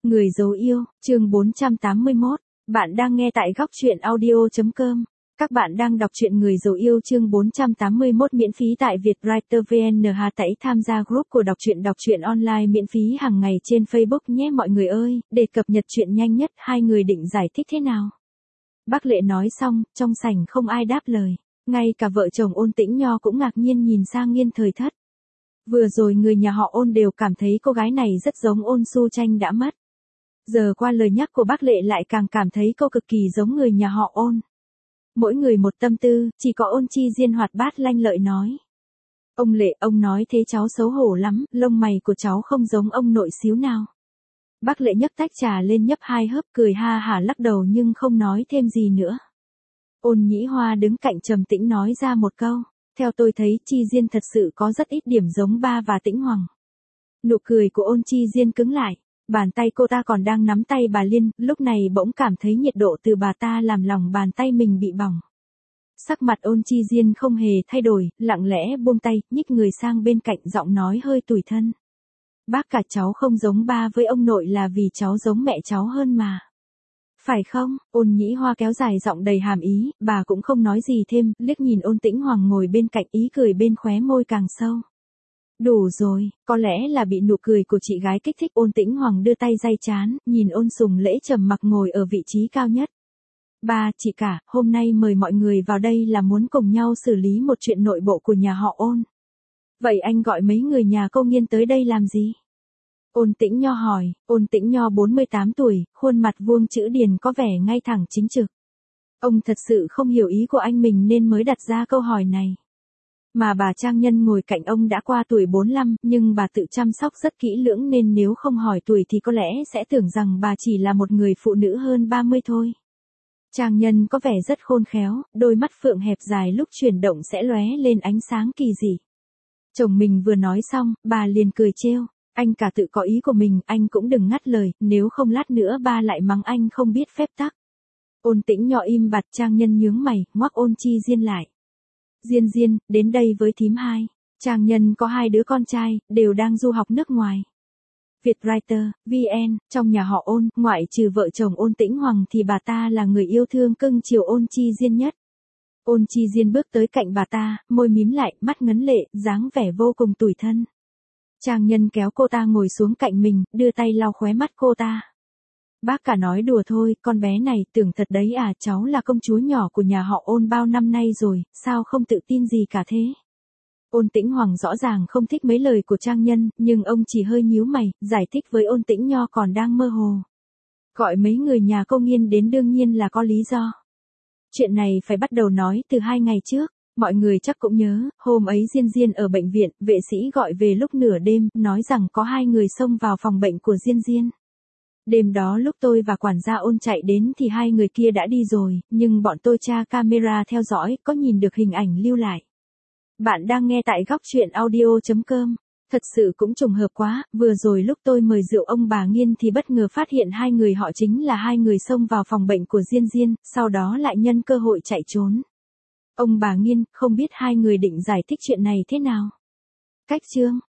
Người dấu yêu, chương 481. Bạn đang nghe tại góc truyện audio.com. Các bạn đang đọc truyện Người dấu yêu chương 481 miễn phí tại Vietwriter VN. Hãy tham gia group của đọc truyện online miễn phí hàng ngày trên Facebook nhé mọi người ơi, để cập nhật chuyện nhanh nhất. Hai người định giải thích thế nào? Bác Lệ nói xong, trong sảnh không ai đáp lời. Ngay cả vợ chồng Ôn Tĩnh Nho cũng ngạc nhiên nhìn sang Nghiên Thời Thất. Vừa rồi người nhà họ Ôn đều cảm thấy cô gái này rất giống Ôn Xu Tranh đã mất. Giờ qua lời nhắc của bác Lệ lại càng cảm thấy cô cực kỳ giống người nhà họ Ôn. Mỗi người một tâm tư, chỉ có Ôn Chi Diên hoạt bát lanh lợi nói. Ông Lệ, ông nói thế cháu xấu hổ lắm, lông mày của cháu không giống ông nội xíu nào. Bác Lệ nhấc tách trà lên nhấp hai hớp cười ha hả lắc đầu nhưng không nói thêm gì nữa. Ôn Nhĩ Hoa đứng cạnh trầm tĩnh nói ra một câu. Theo tôi thấy Chi Diên thật sự có rất ít điểm giống ba và Tĩnh Hoàng. Nụ cười của Ôn Chi Diên cứng lại. Bàn tay cô ta còn đang nắm tay bà Liên, lúc này bỗng cảm thấy nhiệt độ từ bà ta làm lòng bàn tay mình bị bỏng. Sắc mặt Ôn Chi Diên không hề thay đổi, lặng lẽ buông tay, nhích người sang bên cạnh giọng nói hơi tủi thân. Bác cả cháu không giống ba với ông nội là vì cháu giống mẹ cháu hơn mà. Phải không? Ôn Nhĩ Hoa kéo dài giọng đầy hàm ý, bà cũng không nói gì thêm, liếc nhìn Ôn Tĩnh Hoàng ngồi bên cạnh ý cười bên khóe môi càng sâu. Đủ rồi, có lẽ là bị nụ cười của chị gái kích thích. Ôn Tĩnh Hoàng đưa tay day trán, nhìn Ôn Sùng Lễ trầm mặc ngồi ở vị trí cao nhất. Ba, chị cả, hôm nay mời mọi người vào đây là muốn cùng nhau xử lý một chuyện nội bộ của nhà họ Ôn. Vậy anh gọi mấy người nhà cô Nghiên tới đây làm gì? Ôn Tĩnh Nho hỏi. Ôn Tĩnh Nho 48 tuổi, khuôn mặt vuông chữ điền có vẻ ngay thẳng chính trực. Ông thật sự không hiểu ý của anh mình nên mới đặt ra câu hỏi này. Mà bà Trang Nhân ngồi cạnh ông đã qua tuổi 45, nhưng bà tự chăm sóc rất kỹ lưỡng nên nếu không hỏi tuổi thì có lẽ sẽ tưởng rằng bà chỉ là một người phụ nữ hơn 30 thôi. Trang Nhân có vẻ rất khôn khéo, đôi mắt phượng hẹp dài lúc chuyển động sẽ lóe lên ánh sáng kỳ dị. Chồng mình vừa nói xong, bà liền cười trêu. Anh cả tự có ý của mình, anh cũng đừng ngắt lời, nếu không lát nữa ba lại mắng anh không biết phép tắc. Ôn Tĩnh Nho im bặt. Trang Nhân nhướng mày, ngoắc Ôn Chi Diên lại. Diên Diên, đến đây với thím hai. Trang Nhân có hai đứa con trai, đều đang du học nước ngoài. Vietwriter, VN, trong nhà họ Ôn, ngoại trừ vợ chồng Ôn Tĩnh Hoàng thì bà ta là người yêu thương cưng chiều Ôn Chi Diên nhất. Ôn Chi Diên bước tới cạnh bà ta, môi mím lại, mắt ngấn lệ, dáng vẻ vô cùng tủi thân. Trang Nhân kéo cô ta ngồi xuống cạnh mình, đưa tay lau khóe mắt cô ta. Bác cả nói đùa thôi, con bé này tưởng thật đấy à, cháu là công chúa nhỏ của nhà họ Ôn bao năm nay rồi, sao không tự tin gì cả thế? Ôn Tĩnh Hoàng rõ ràng không thích mấy lời của Trang Nhân, nhưng ông chỉ hơi nhíu mày, giải thích với Ôn Tĩnh Nho còn đang mơ hồ. Gọi mấy người nhà cô Nghiên đến đương nhiên là có lý do. Chuyện này phải bắt đầu nói từ 2 ngày trước. Mọi người chắc cũng nhớ, hôm ấy Diên Diên ở bệnh viện, vệ sĩ gọi về lúc nửa đêm, nói rằng có 2 người xông vào phòng bệnh của Diên Diên. Đêm đó lúc tôi và quản gia Ôn chạy đến thì 2 người kia đã đi rồi, nhưng bọn tôi tra camera theo dõi, có nhìn được hình ảnh lưu lại. Bạn đang nghe tại góc truyện audio.com. Thật sự cũng trùng hợp quá, vừa rồi lúc tôi mời rượu ông bà Nghiên thì bất ngờ phát hiện 2 người họ chính là 2 người xông vào phòng bệnh của Diên Diên, sau đó lại nhân cơ hội chạy trốn. Ông bà Nghiên, không biết 2 người định giải thích chuyện này thế nào? Cách chương.